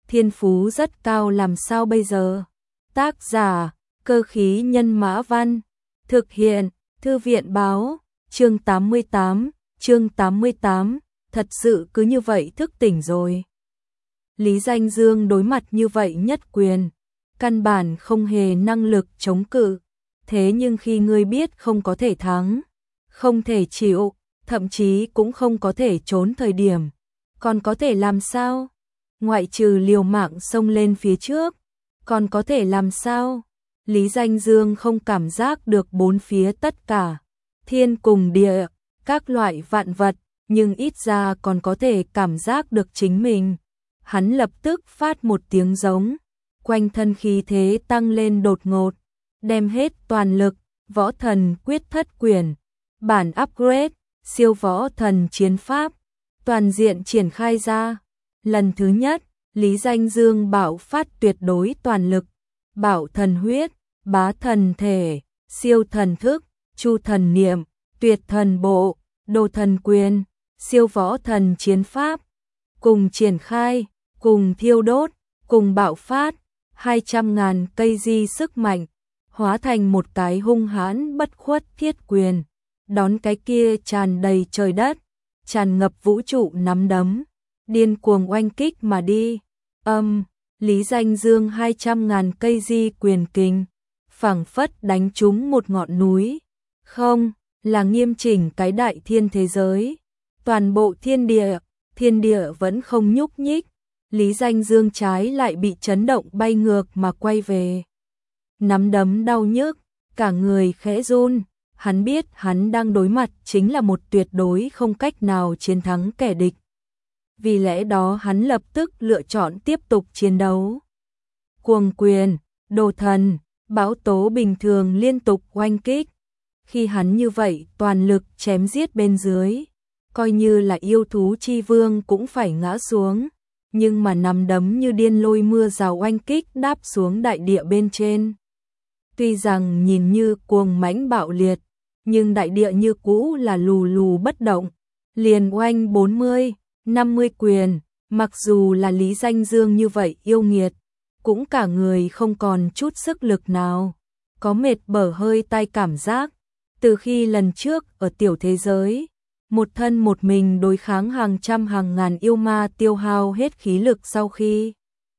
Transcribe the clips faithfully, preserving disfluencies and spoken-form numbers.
thiên phú rất cao làm sao bây giờ? Tác giả, Cơ khí nhân mã văn, thực hiện, Thư viện báo, chương tám mươi tám, chương tám mươi tám, thật sự cứ như vậy thức tỉnh rồi. Lý Danh Dương đối mặt như vậy nhất quyền, căn bản không hề năng lực chống cự, thế nhưng khi ngươi biết không có thể thắng, không thể chịu, thậm chí cũng không có thể trốn thời điểm, còn có thể làm sao? Ngoại trừ liều mạng xông lên phía trước, còn có thể làm sao? Lý Danh Dương không cảm giác được bốn phía tất cả, thiên cùng địa, các loại vạn vật, nhưng ít ra còn có thể cảm giác được chính mình. Hắn lập tức phát một tiếng giống, quanh thân khí thế tăng lên đột ngột, đem hết toàn lực, võ thần quyết thất quyền, bản upgrade, siêu võ thần chiến pháp, toàn diện triển khai ra. Lần thứ nhất, Lý Danh Dương bạo phát tuyệt đối toàn lực, bảo thần huyết, bá thần thể, siêu thần thức, chu thần niệm, tuyệt thần bộ, đồ thần quyền, siêu võ thần chiến pháp, cùng triển khai, cùng thiêu đốt, cùng bạo phát, hai trăm ngàn cây di sức mạnh, hóa thành một cái hung hãn bất khuất thiết quyền, đón cái kia tràn đầy trời đất, tràn ngập vũ trụ nắm đấm, điên cuồng oanh kích mà đi. Âm, Lý Danh Dương hai trăm ngàn cây di quyền kình, phảng phất đánh trúng một ngọn núi, không, là nghiêm chỉnh cái đại thiên thế giới, toàn bộ thiên địa, thiên địa vẫn không nhúc nhích, Lý Danh Dương trái lại bị chấn động bay ngược mà quay về. Nắm đấm đau nhức, cả người khẽ run, hắn biết hắn đang đối mặt chính là một tuyệt đối không cách nào chiến thắng kẻ địch. Vì lẽ đó hắn lập tức lựa chọn tiếp tục chiến đấu. Cuồng quyền, đồ thần, bão tố bình thường liên tục oanh kích. Khi hắn như vậy toàn lực chém giết bên dưới, coi như là yêu thú chi vương cũng phải ngã xuống. Nhưng mà nắm đấm như điên lôi mưa rào oanh kích đáp xuống đại địa bên trên. Tuy rằng nhìn như cuồng mãnh bạo liệt, nhưng đại địa như cũ là lù lù bất động, liền oanh bốn mươi, năm mươi quyền, mặc dù là Lý Danh Dương như vậy yêu nghiệt, cũng cả người không còn chút sức lực nào, có mệt bở hơi tay cảm giác, từ khi lần trước ở tiểu thế giới, một thân một mình đối kháng hàng trăm hàng ngàn yêu ma tiêu hao hết khí lực sau khi.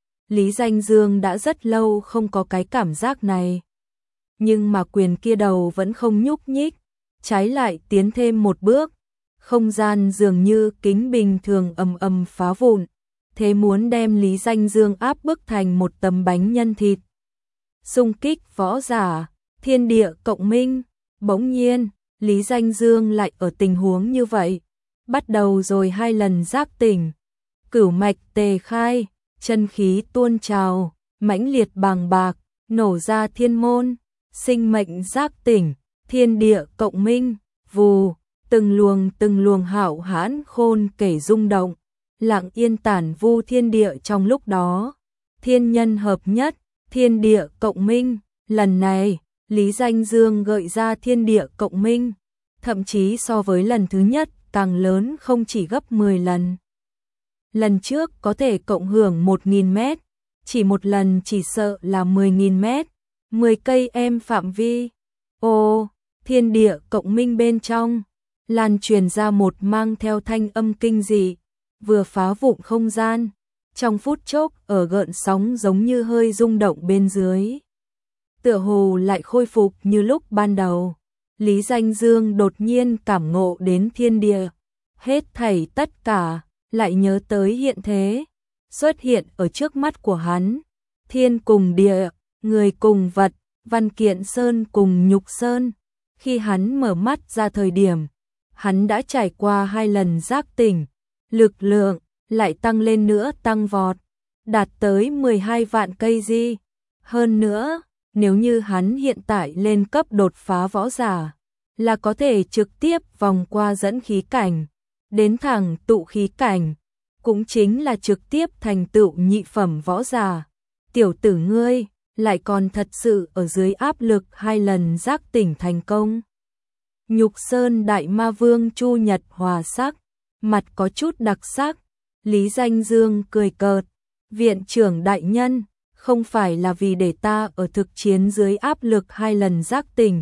Lý Danh Dương đã rất lâu không có cái cảm giác này. Nhưng mà quyền kia đầu vẫn không nhúc nhích, trái lại tiến thêm một bước, không gian dường như kính bình thường ầm ầm phá vụn, thế muốn đem Lý Danh Dương áp bức thành một tấm bánh nhân thịt. Xung kích võ giả, thiên địa cộng minh, bỗng nhiên, Lý Danh Dương lại ở tình huống như vậy, bắt đầu rồi hai lần giác tỉnh, cửu mạch tề khai, chân khí tuôn trào, mãnh liệt bàng bạc, nổ ra thiên môn, sinh mệnh giác tỉnh, thiên địa cộng minh, vù, từng luồng từng luồng hạo hãn khôn kể rung động, lặng yên tản vu thiên địa trong lúc đó, thiên nhân hợp nhất, thiên địa cộng minh, lần này, Lý Danh Dương gợi ra thiên địa cộng minh, thậm chí so với lần thứ nhất càng lớn không chỉ gấp mười lần. Lần trước có thể cộng hưởng một nghìn mét, chỉ một lần chỉ sợ là mười nghìn mét, mười cây em phạm vi. Ô, thiên địa cộng minh bên trong, lan truyền ra một mang theo thanh âm kinh dị, vừa phá vụn không gian, trong phút chốc ở gợn sóng giống như hơi rung động bên dưới. Tựa hồ lại khôi phục như lúc ban đầu. Lý Danh Dương đột nhiên cảm ngộ đến thiên địa, hết thảy tất cả, lại nhớ tới hiện thế, xuất hiện ở trước mắt của hắn. Thiên cùng địa, người cùng vật, văn kiện sơn cùng nhục sơn. Khi hắn mở mắt ra thời điểm, hắn đã trải qua hai lần giác tỉnh, lực lượng lại tăng lên nữa tăng vọt, đạt tới mười hai vạn cây di. Hơn nữa, nếu như hắn hiện tại lên cấp đột phá võ giả, là có thể trực tiếp vòng qua dẫn khí cảnh, đến thẳng tụ khí cảnh, cũng chính là trực tiếp thành tựu nhị phẩm võ giả. Tiểu tử ngươi, lại còn thật sự ở dưới áp lực hai lần giác tỉnh thành công. Nhục Sơn Đại Ma Vương Chu Nhật hòa sắc, mặt có chút đặc sắc, Lý Danh Dương cười cợt, Viện trưởng đại nhân, không phải là vì để ta ở thực chiến dưới áp lực hai lần giác tỉnh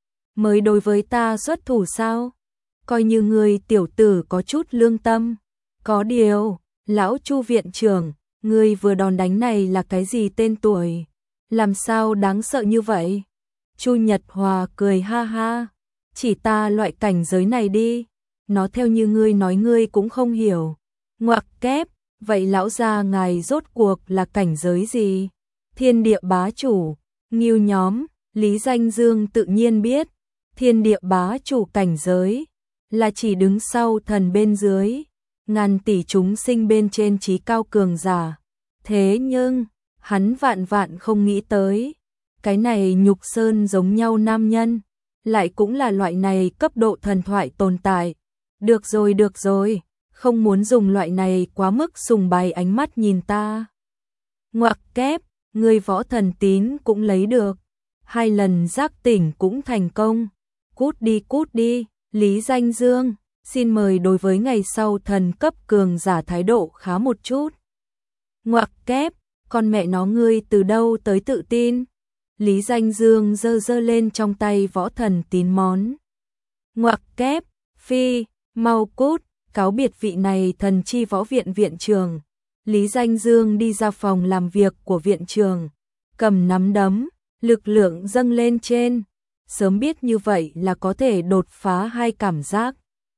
mới đối với ta xuất thủ sao? Coi như người tiểu tử có chút lương tâm. Có điều, lão Chu viện trưởng, người vừa đòn đánh này là cái gì tên tuổi? Làm sao đáng sợ như vậy? Chu Nhật Hòa cười ha ha, chỉ ta loại cảnh giới này đi, nó theo như ngươi nói ngươi cũng không hiểu. Ngoặc kép, vậy lão gia ngài rốt cuộc là cảnh giới gì? Thiên địa bá chủ, Ngưu nhóm, Lý Danh Dương tự nhiên biết, thiên địa bá chủ cảnh giới là chỉ đứng sau thần bên dưới, ngàn tỷ chúng sinh bên trên trí cao cường giả. Thế nhưng, hắn vạn vạn không nghĩ tới, cái này Nhục Sơn giống nhau nam nhân, lại cũng là loại này cấp độ thần thoại tồn tại. Được rồi được rồi, không muốn dùng loại này quá mức sùng bày ánh mắt nhìn ta. Ngoặc kép, người võ thần tín cũng lấy được, hai lần giác tỉnh cũng thành công. Cút đi cút đi, Lý Danh Dương, xin mời đối với ngày sau thần cấp cường giả thái độ khá một chút. Ngoặc kép, con mẹ nó ngươi từ đâu tới tự tin? Lý Danh Dương giơ giơ lên trong tay võ thần tín món. Ngoặc kép, phi, mau cút, cáo biệt vị này thần chi võ viện viện trường. Lý Danh Dương đi ra phòng làm việc của viện trường, cầm nắm đấm, lực lượng dâng lên trên. Sớm biết như vậy là có thể đột phá hai cảm giác.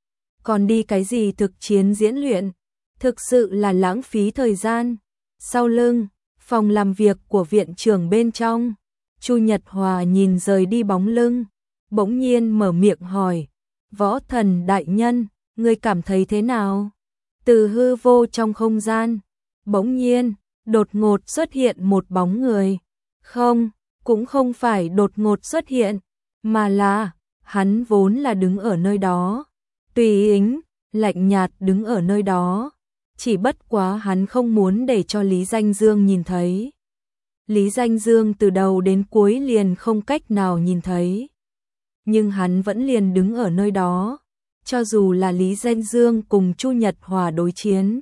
Còn đi cái gì thực chiến diễn luyện, thực sự là lãng phí thời gian. Sau lưng, phòng làm việc của viện trưởng bên trong, Chu Nhật Hòa nhìn rời đi bóng lưng, bỗng nhiên mở miệng hỏi, võ thần đại nhân, ngươi cảm thấy thế nào? Từ hư vô trong không gian, bỗng nhiên, đột ngột xuất hiện một bóng người. Không, cũng không phải đột ngột xuất hiện, mà là, hắn vốn là đứng ở nơi đó, tùy ính, lạnh nhạt đứng ở nơi đó. Chỉ bất quá hắn không muốn để cho Lý Danh Dương nhìn thấy. Lý Danh Dương từ đầu đến cuối liền không cách nào nhìn thấy. Nhưng hắn vẫn liền đứng ở nơi đó. Cho dù là Lý Danh Dương cùng Chu Nhật Hòa đối chiến.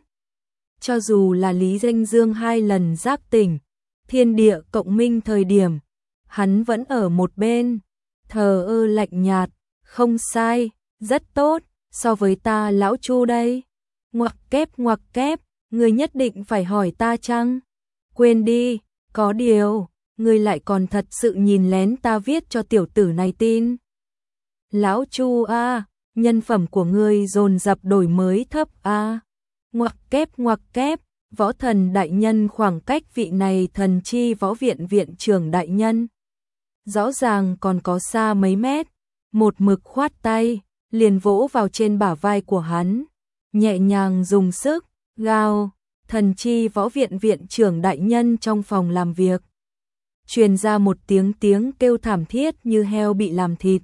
Cho dù là Lý Danh Dương hai lần giác tỉnh, thiên địa cộng minh thời điểm, hắn vẫn ở một bên, thờ ơ lạnh nhạt, không sai, rất tốt, so với ta lão Chu đây. Ngoặc kép ngoặc kép, người nhất định phải hỏi ta chăng? Quên đi, có điều, người lại còn thật sự nhìn lén ta viết cho tiểu tử này tin. Lão Chu a, nhân phẩm của ngươi dồn dập đổi mới thấp a. Ngoặc kép ngoặc kép, võ thần đại nhân khoảng cách vị này thần chi võ viện viện trưởng đại nhân. Rõ ràng còn có xa mấy mét, một mực khoát tay, liền vỗ vào trên bả vai của hắn. Nhẹ nhàng dùng sức, gào, thần chi võ viện viện trưởng đại nhân trong phòng làm việc. Truyền ra một tiếng tiếng kêu thảm thiết như heo bị làm thịt.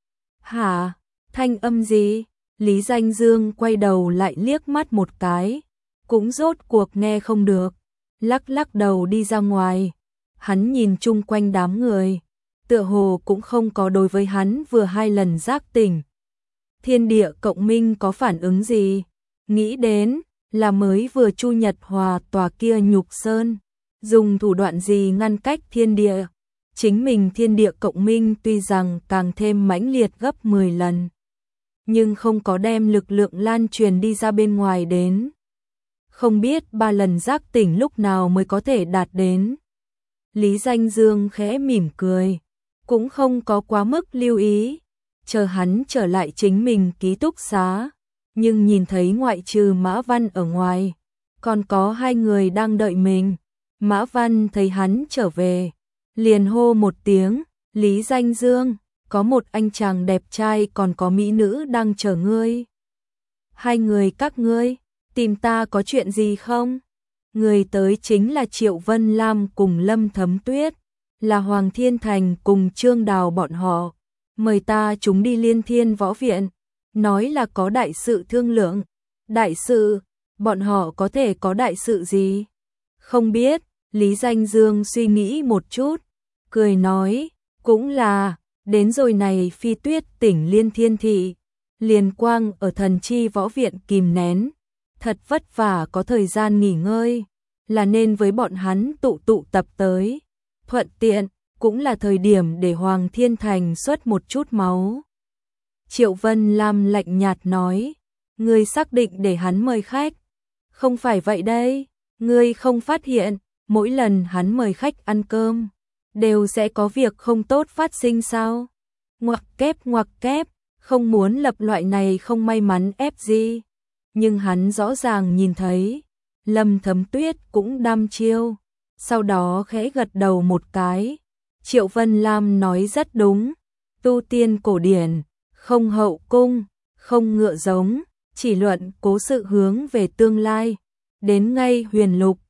Hả? Thanh âm gì? Lý Danh Dương quay đầu lại liếc mắt một cái, cũng rốt cuộc nghe không được, lắc lắc đầu đi ra ngoài. Hắn nhìn chung quanh đám người, tựa hồ cũng không có đối với hắn vừa hai lần giác tỉnh. Thiên địa cộng minh có phản ứng gì? Nghĩ đến là mới vừa Chu Nhật Hòa tòa kia Nhục Sơn, dùng thủ đoạn gì ngăn cách thiên địa. Chính mình thiên địa cộng minh tuy rằng càng thêm mãnh liệt gấp mười lần, nhưng không có đem lực lượng lan truyền đi ra bên ngoài đến. Không biết ba lần giác tỉnh lúc nào mới có thể đạt đến. Lý Danh Dương khẽ mỉm cười, cũng không có quá mức lưu ý, chờ hắn trở lại chính mình ký túc xá. Nhưng nhìn thấy ngoại trừ Mã Văn ở ngoài, còn có hai người đang đợi mình. Mã Văn thấy hắn trở về, liền hô một tiếng, Lý Danh Dương, có một anh chàng đẹp trai còn có mỹ nữ đang chờ ngươi. Hai người các ngươi, tìm ta có chuyện gì không? Người tới chính là Triệu Vân Lam cùng Lâm Thấm Tuyết, là Hoàng Thiên Thành cùng Trương Đào bọn họ. Mời ta chúng đi Liên Thiên Võ Viện, nói là có đại sự thương lượng. Đại sự? Bọn họ có thể có đại sự gì? Không biết, Lý Danh Dương suy nghĩ một chút, cười nói, cũng là, đến rồi này Phi Tuyết tỉnh Liên Thiên Thị, liền quang ở thần chi võ viện kìm nén, thật vất vả có thời gian nghỉ ngơi, là nên với bọn hắn tụ tụ tập tới. Thuận tiện, cũng là thời điểm để Hoàng Thiên Thành xuất một chút máu. Triệu Vân Lam lạnh nhạt nói, ngươi xác định để hắn mời khách. Không phải vậy đây, ngươi không phát hiện, mỗi lần hắn mời khách ăn cơm, đều sẽ có việc không tốt phát sinh sao? Ngoặc kép ngoặc kép, không muốn lập loại này không may mắn ép gì. Nhưng hắn rõ ràng nhìn thấy, Lâm Thấm Tuyết cũng đăm chiêu, sau đó khẽ gật đầu một cái. Triệu Vân Lam nói rất đúng, tu tiên cổ điển, không hậu cung, không ngựa giống, chỉ luận cố sự hướng về tương lai. Đến ngay huyền lục,